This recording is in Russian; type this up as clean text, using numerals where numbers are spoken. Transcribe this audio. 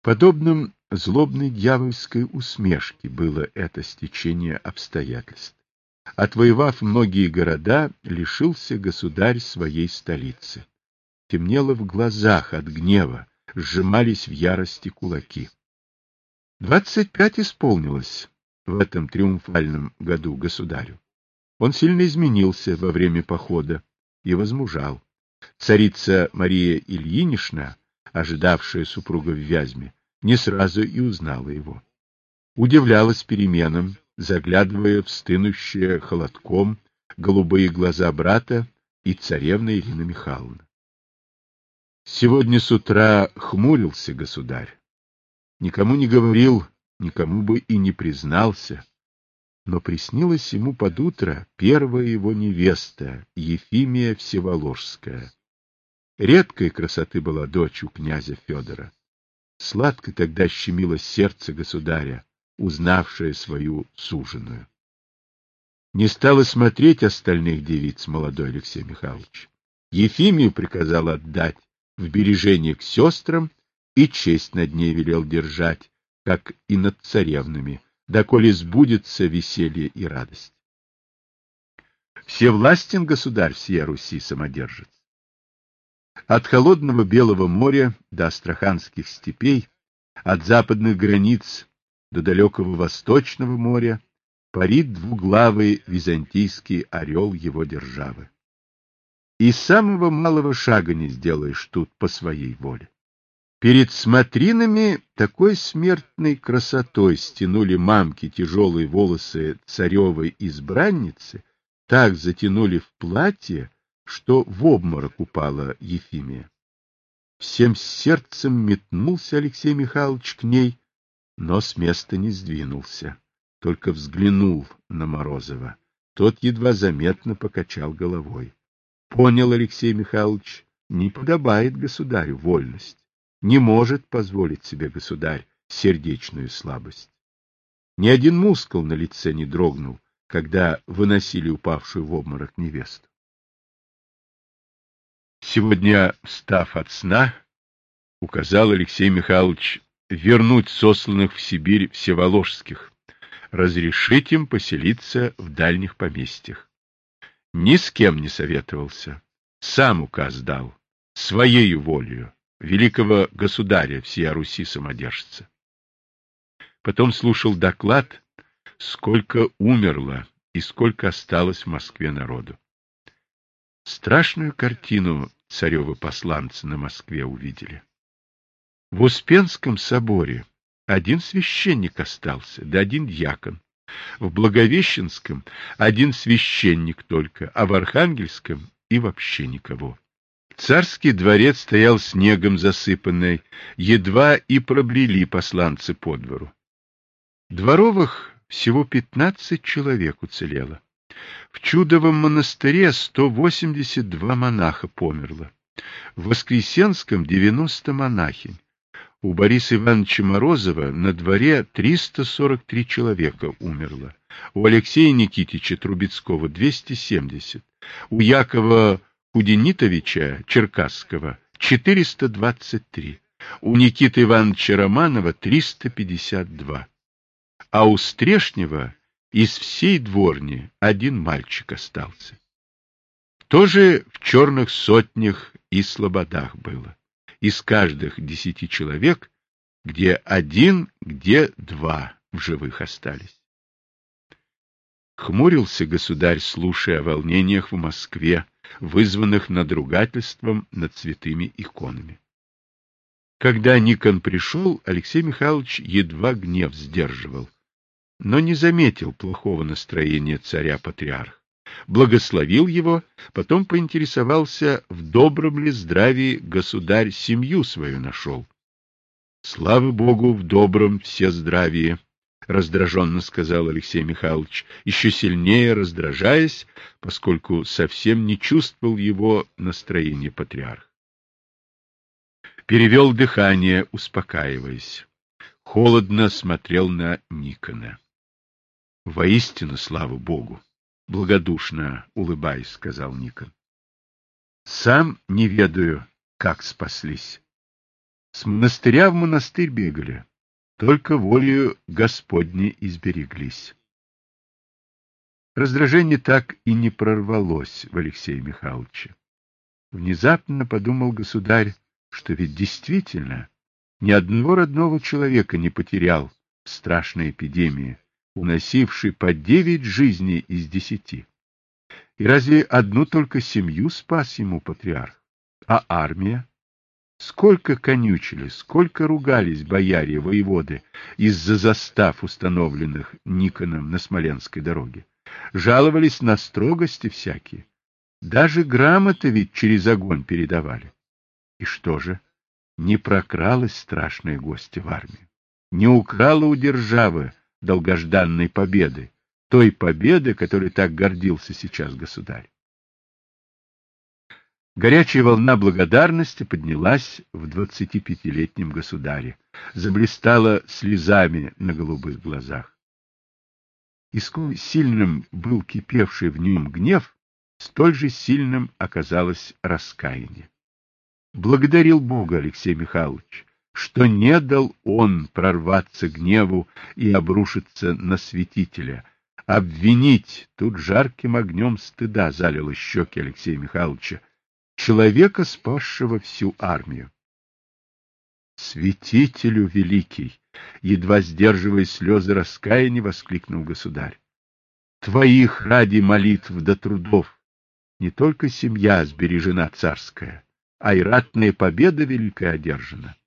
Подобным злобной дьявольской усмешке было это стечение обстоятельств. Отвоевав многие города, лишился государь своей столицы. Темнело в глазах от гнева, сжимались в ярости кулаки. 25 исполнилось в этом триумфальном году государю. Он сильно изменился во время похода и возмужал. Царица Мария Ильинична, ожидавшая супруга в Вязьме, не сразу и узнала его. Удивлялась переменам, заглядывая в стынущие холодком голубые глаза брата и царевна Ирина Михайловна. Сегодня с утра хмурился государь. Никому не говорил, никому бы и не признался, но приснилась ему под утро первая его невеста, Ефимия Всеволожская. Редкой красоты была дочь у князя Федора. Сладко тогда щемило сердце государя, узнавшее свою суженую. Не стала смотреть остальных девиц молодой Алексей Михайлович. Ефимию приказал отдать в бережение к сестрам и честь над ней велел держать, как и над царевнами, доколе сбудется веселье и радость. Всевластен государь всея Руси самодержец. От холодного Белого моря до астраханских степей, от западных границ до далекого Восточного моря парит двуглавый византийский орел его державы. И самого малого шага не сделаешь тут по своей воле. Перед смотринами такой смертной красотой стянули мамки тяжелые волосы царевой избранницы, так затянули в платье, что в обморок упала Ефимия. Всем сердцем метнулся Алексей Михайлович к ней, но с места не сдвинулся, только взглянул на Морозова. Тот едва заметно покачал головой. Понял Алексей Михайлович, не подобает государю вольность, не может позволить себе государь сердечную слабость. Ни один мускул на лице не дрогнул, когда выносили упавшую в обморок невесту. Сегодня, встав от сна, указал Алексей Михайлович вернуть сосланных в Сибирь всеволожских, разрешить им поселиться в дальних поместьях. Ни с кем не советовался, сам указ дал, своею волею, великого государя всея Руси самодержца. Потом слушал доклад, сколько умерло и сколько осталось в Москве народу. Страшную картину царевы посланцы на Москве увидели. В Успенском соборе один священник остался, да один дьякон. В Благовещенском один священник только, а в Архангельском и вообще никого. Царский дворец стоял снегом засыпанный, едва и пробрели посланцы по двору. Дворовых всего 15 человек уцелело. В Чудовом монастыре 182 монаха померло. В Воскресенском 90 монахинь. У Бориса Ивановича Морозова на дворе 343 человека умерло. У Алексея Никитича Трубецкого 270. У Якова Куденитовича Черкасского 423. У Никиты Ивановича Романова 352. А у Стрешнева из всей дворни один мальчик остался. Тоже в черных сотнях и слободах было. Из каждых 10 человек, где один, где 2 в живых остались. Хмурился государь, слушая о волнениях в Москве, вызванных надругательством над святыми иконами. Когда Никон пришел, Алексей Михайлович едва гнев сдерживал, но не заметил плохого настроения царя-патриарха. Благословил его, потом поинтересовался, в добром ли здравии государь семью свою нашел. — Слава Богу, в добром все здравии, — раздраженно сказал Алексей Михайлович, еще сильнее раздражаясь, поскольку совсем не чувствовал его настроения патриарх. Перевел дыхание, успокаиваясь. Холодно смотрел на Никона. — Воистину, слава Богу! — благодушно улыбаясь, сказал Никон. — Сам не ведаю, как спаслись. С монастыря в монастырь бегали, только волею Господней избереглись. Раздражение так и не прорвалось в Алексея Михайловича. Внезапно подумал государь, что ведь действительно ни одного родного человека не потерял в страшной эпидемии, уносившей по 9 жизней из 10. И разве одну только семью спас ему патриарх? А армия? Сколько конючили, сколько ругались бояре, воеводы из-за застав, установленных Никоном на Смоленской дороге. Жаловались на строгости всякие. Даже грамоты ведь через огонь передавали. И что же? Не прокралась страшная гостья в армию. Не украла у державы долгожданной победы, той победы, которой так гордился сейчас государь. Горячая волна благодарности поднялась в 25-летнем государе, заблистала слезами на голубых глазах. И сколь сильным был кипевший в нем гнев, столь же сильным оказалось раскаяние. Благодарил Бога Алексей Михайлович, что не дал он прорваться гневу и обрушиться на святителя. Обвинить тут жарким огнем стыда залило щеки Алексея Михайловича, человека, спасшего всю армию. «Святителю великий!» — едва сдерживая слезы раскаяния, воскликнул государь. «Твоих ради молитв до трудов не только семья сбережена царская, а и ратная победа великая одержана.